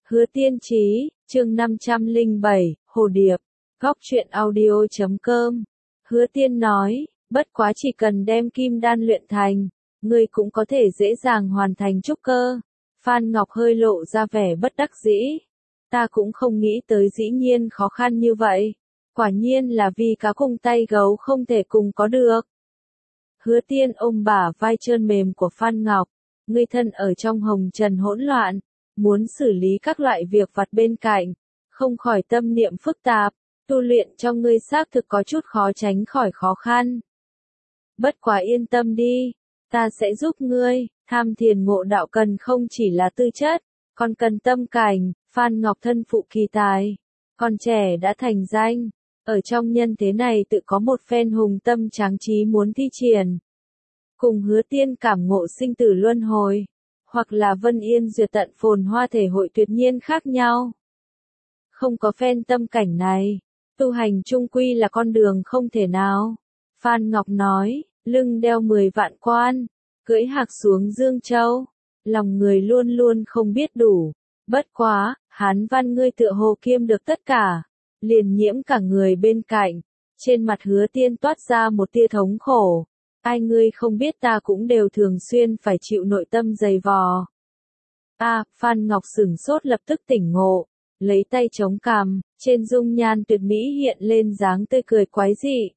Hứa Tiên Chí, chương 507, Hồ Điệp, góc truyện audio.com. Hứa Tiên nói, bất quá chỉ cần đem kim đan luyện thành, ngươi cũng có thể dễ dàng hoàn thành trúc cơ. Phan Ngọc hơi lộ ra vẻ bất đắc dĩ. Ta cũng không nghĩ tới dĩ nhiên khó khăn như vậy. Quả nhiên là vì cá cùng tay gấu không thể cùng có được. Hứa Tiên ôm bả vai trơn mềm của Phan Ngọc. Ngươi thân ở trong hồng trần hỗn loạn, muốn xử lý các loại việc vặt bên cạnh, không khỏi tâm niệm phức tạp, tu luyện cho ngươi xác thực có chút khó tránh khỏi khó khăn. Bất quá yên tâm đi, ta sẽ giúp ngươi, tham thiền ngộ đạo cần không chỉ là tư chất, còn cần tâm cảnh. Phan Ngọc thân phụ kỳ tài, còn trẻ đã thành danh, ở trong nhân thế này tự có một phen hùng tâm tráng trí muốn thi triển. Cùng Hứa Tiên cảm ngộ sinh tử luân hồi, hoặc là Vân Yên duyệt tận phồn hoa thể hội tuyệt nhiên khác nhau. Không có phen tâm cảnh này, tu hành chung quy là con đường không thể nào. Phan Ngọc nói, lưng đeo 10 vạn quan, cưỡi hạc xuống Dương Châu, lòng người luôn luôn không biết đủ. Bất quá, Hán Văn ngươi tựa hồ kiêm được tất cả, liền nhiễm cả người bên cạnh. Trên mặt Hứa Tiên toát ra một tia thống khổ. Ai ngươi không biết ta cũng đều thường xuyên phải chịu nội tâm dày vò. Phan Ngọc sửng sốt lập tức tỉnh ngộ, lấy tay chống cằm, trên dung nhan tuyệt mỹ hiện lên dáng tươi cười quái dị.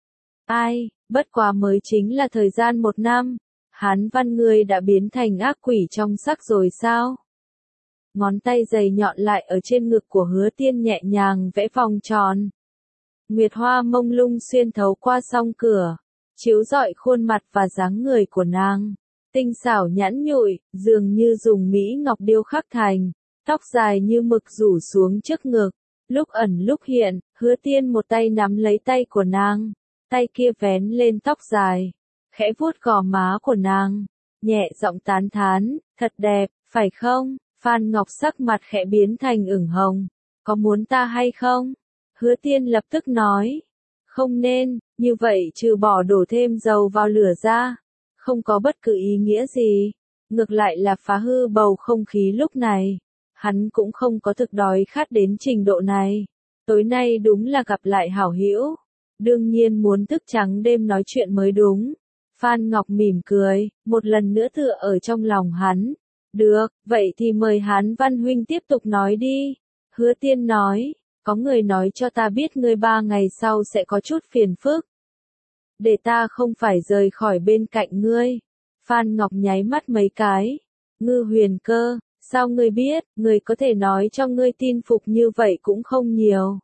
Bất quá mới chính là thời gian 1 năm, Hán Văn ngươi đã biến thành ác quỷ trong sắc rồi sao? Ngón tay dày nhọn lại ở trên ngực của Hứa Tiên nhẹ nhàng vẽ vòng tròn. Nguyệt hoa mông lung xuyên thấu qua song cửa, chiếu rọi khuôn mặt và dáng người của nàng, tinh xảo nhẵn nhụi, dường như dùng mỹ ngọc điêu khắc thành, tóc dài như mực rủ xuống trước ngực, lúc ẩn lúc hiện. Hứa Tiên một tay nắm lấy tay của nàng, tay kia vén lên tóc dài, khẽ vuốt gò má của nàng, nhẹ giọng tán thán, thật đẹp, phải không? Phan Ngọc sắc mặt khẽ biến thành ửng hồng, có muốn ta hay không? Hứa Tiên lập tức nói, không nên, như vậy trừ bỏ đổ thêm dầu vào lửa ra, không có bất cứ ý nghĩa gì, ngược lại là phá hư bầu không khí lúc này. Hắn cũng không có thực đói khát đến trình độ này, tối nay đúng là gặp lại hảo hữu, đương nhiên muốn thức trắng đêm nói chuyện mới đúng. Phan Ngọc mỉm cười, một lần nữa tựa ở trong lòng hắn. Được, vậy thì mời Hán Văn huynh tiếp tục nói đi. Hứa Tiên nói, có người nói cho ta biết ngươi 3 ngày sau sẽ có chút phiền phức. Để ta không phải rời khỏi bên cạnh ngươi. Phan Ngọc nháy mắt mấy cái. Ngư Huyền Cơ, sao ngươi biết? Người có thể nói cho ngươi tin phục như vậy cũng không nhiều.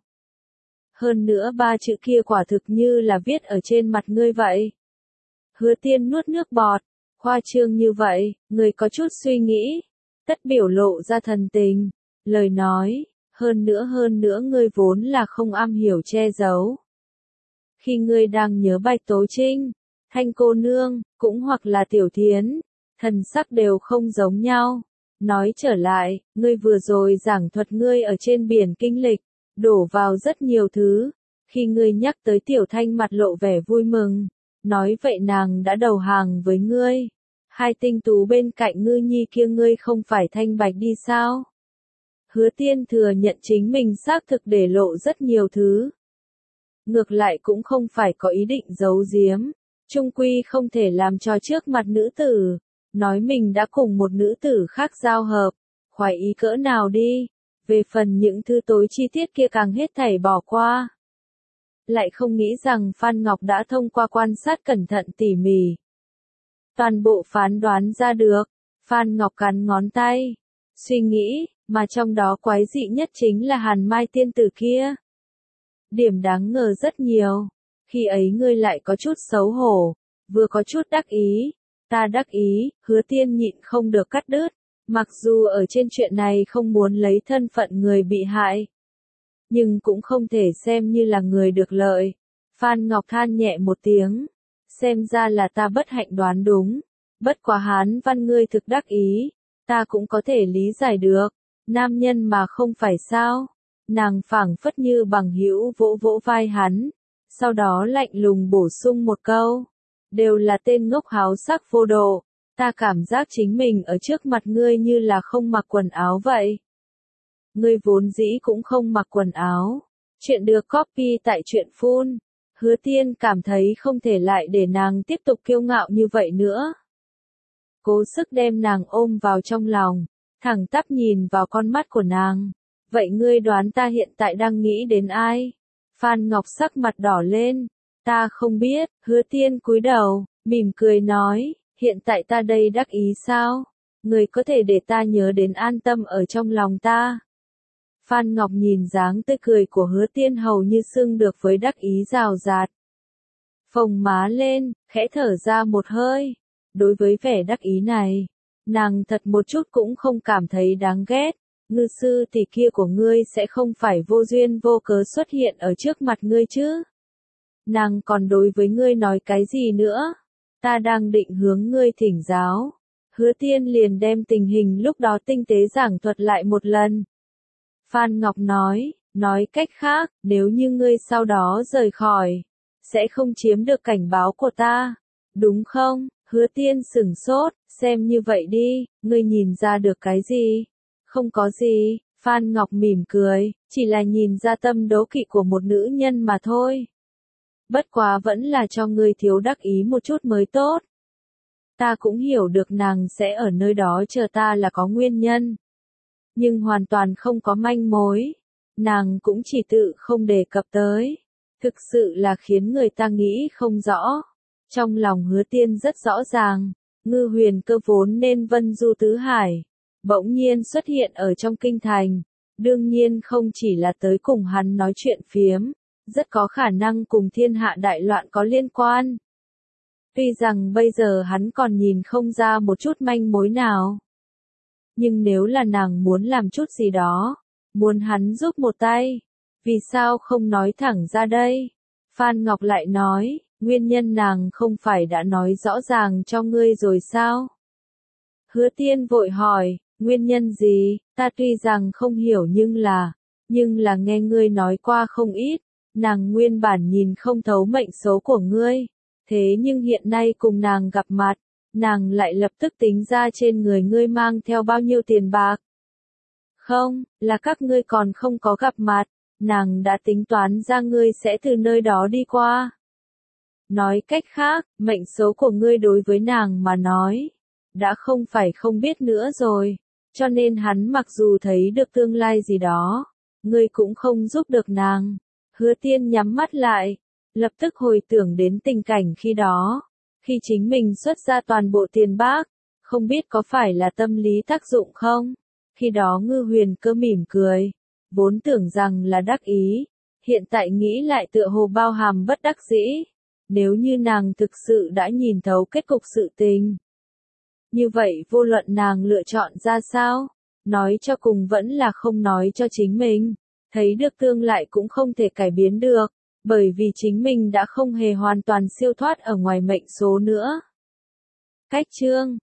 Hơn nữa 3 chữ kia quả thực như là viết ở trên mặt ngươi vậy. Hứa Tiên nuốt nước bọt. Khoa trương như vậy, người có chút suy nghĩ, tất biểu lộ ra thần tình, lời nói, hơn nữa ngươi vốn là không am hiểu che giấu. Khi ngươi đang nhớ Bạch Tố Trinh, Thanh cô nương, cũng hoặc là Tiểu Thiến, thần sắc đều không giống nhau. Nói trở lại, ngươi vừa rồi giảng thuật ngươi ở trên biển kinh lịch, đổ vào rất nhiều thứ. Khi ngươi nhắc tới Tiểu Thanh mặt lộ vẻ vui mừng, nói vậy nàng đã đầu hàng với ngươi. 2 tinh tú bên cạnh Ngư Nhi kia ngươi không phải thanh bạch đi sao? Hứa Tiên thừa nhận chính mình xác thực để lộ rất nhiều thứ. Ngược lại cũng không phải có ý định giấu giếm, chung quy không thể làm cho trước mặt nữ tử, nói mình đã cùng một nữ tử khác giao hợp, khoái ý cỡ nào đi. Về phần những thứ tối chi tiết kia càng hết thảy bỏ qua. Lại không nghĩ rằng Phan Ngọc đã thông qua quan sát cẩn thận tỉ mỉ, toàn bộ phán đoán ra được. Phan Ngọc cắn ngón tay, suy nghĩ, mà trong đó quái dị nhất chính là Hàn Mai tiên tử kia. Điểm đáng ngờ rất nhiều, khi ấy ngươi lại có chút xấu hổ, vừa có chút đắc ý. Ta đắc ý, Hứa Tiên nhịn không được cắt đứt, mặc dù ở trên chuyện này không muốn lấy thân phận người bị hại, nhưng cũng không thể xem như là người được lợi. Phan Ngọc than nhẹ một tiếng, xem ra là ta bất hạnh đoán đúng, bất quá Hán Văn ngươi thực đắc ý, ta cũng có thể lý giải được, nam nhân mà không phải sao. Nàng phảng phất như bằng hữu vỗ vỗ vai hắn, sau đó lạnh lùng bổ sung một câu, đều là tên ngốc háo sắc vô độ, ta cảm giác chính mình ở trước mặt ngươi như là không mặc quần áo vậy. ngươi vốn dĩ cũng không mặc quần áo. Chuyện được copy tại truyện phun. Hứa Tiên cảm thấy không thể lại để nàng tiếp tục kiêu ngạo như vậy nữa. Cố sức đem nàng ôm vào trong lòng, thẳng tắp nhìn vào con mắt của nàng. Vậy ngươi đoán ta hiện tại đang nghĩ đến ai? Phan Ngọc sắc mặt đỏ lên. Ta không biết. Hứa Tiên cúi đầu, mỉm cười nói, hiện tại ta đây đắc ý sao? Ngươi có thể để ta nhớ đến an tâm ở trong lòng ta. Phan Ngọc nhìn dáng tươi cười của Hứa Tiên hầu như xưng được với đắc ý rào rạt. Phồng má lên, khẽ thở ra một hơi. Đối với vẻ đắc ý này, nàng thật một chút cũng không cảm thấy đáng ghét. Ngư sư tỷ kia của ngươi sẽ không phải vô duyên vô cớ xuất hiện ở trước mặt ngươi chứ? Nàng còn đối với ngươi nói cái gì nữa? Ta đang định hướng ngươi thỉnh giáo. Hứa Tiên liền đem tình hình lúc đó tinh tế giảng thuật lại một lần. Phan Ngọc nói cách khác, nếu như ngươi sau đó rời khỏi, sẽ không chiếm được cảnh báo của ta, đúng không? Hứa Tiên sửng sốt, xem như vậy đi, ngươi nhìn ra được cái gì? Không có gì, Phan Ngọc mỉm cười, chỉ là nhìn ra tâm đố kỵ của một nữ nhân mà thôi. Bất quá vẫn là cho ngươi thiếu đắc ý một chút mới tốt. Ta cũng hiểu được nàng sẽ ở nơi đó chờ ta là có nguyên nhân. Nhưng hoàn toàn không có manh mối. Nàng cũng chỉ tự không đề cập tới. Thực sự là khiến người ta nghĩ không rõ. Trong lòng Hứa Tiên rất rõ ràng. Ngư Huyền Cơ vốn nên vân du tứ hải. Bỗng nhiên xuất hiện ở trong kinh thành. Đương nhiên không chỉ là tới cùng hắn nói chuyện phiếm. Rất có khả năng cùng thiên hạ đại loạn có liên quan. Tuy rằng bây giờ hắn còn nhìn không ra một chút manh mối nào. Nhưng nếu là nàng muốn làm chút gì đó, muốn hắn giúp một tay, vì sao không nói thẳng ra đây? Phan Ngọc lại nói, nguyên nhân nàng không phải đã nói rõ ràng cho ngươi rồi sao? Hứa Tiên vội hỏi, nguyên nhân gì? Ta tuy rằng không hiểu nhưng là nghe ngươi nói qua không ít, nàng nguyên bản nhìn không thấu mệnh số của ngươi, thế nhưng hiện nay cùng nàng gặp mặt, nàng lại lập tức tính ra trên người ngươi mang theo bao nhiêu tiền bạc. Không, là các ngươi còn không có gặp mặt, nàng đã tính toán ra ngươi sẽ từ nơi đó đi qua. Nói cách khác, mệnh số của ngươi đối với nàng mà nói, đã không phải không biết nữa rồi, cho nên hắn mặc dù thấy được tương lai gì đó, ngươi cũng không giúp được nàng. Hứa Tiên nhắm mắt lại, lập tức hồi tưởng đến tình cảnh khi đó. Khi chính mình xuất ra toàn bộ tiền bạc, không biết có phải là tâm lý tác dụng không? Khi đó Ngư Huyền Cơ mỉm cười, vốn tưởng rằng là đắc ý, hiện tại nghĩ lại tựa hồ bao hàm bất đắc dĩ. Nếu như nàng thực sự đã nhìn thấu kết cục sự tình, như vậy vô luận nàng lựa chọn ra sao, nói cho cùng vẫn là không nói cho chính mình, thấy được tương lai cũng không thể cải biến được. Bởi vì chính mình đã không hề hoàn toàn siêu thoát ở ngoài mệnh số nữa. Cách chương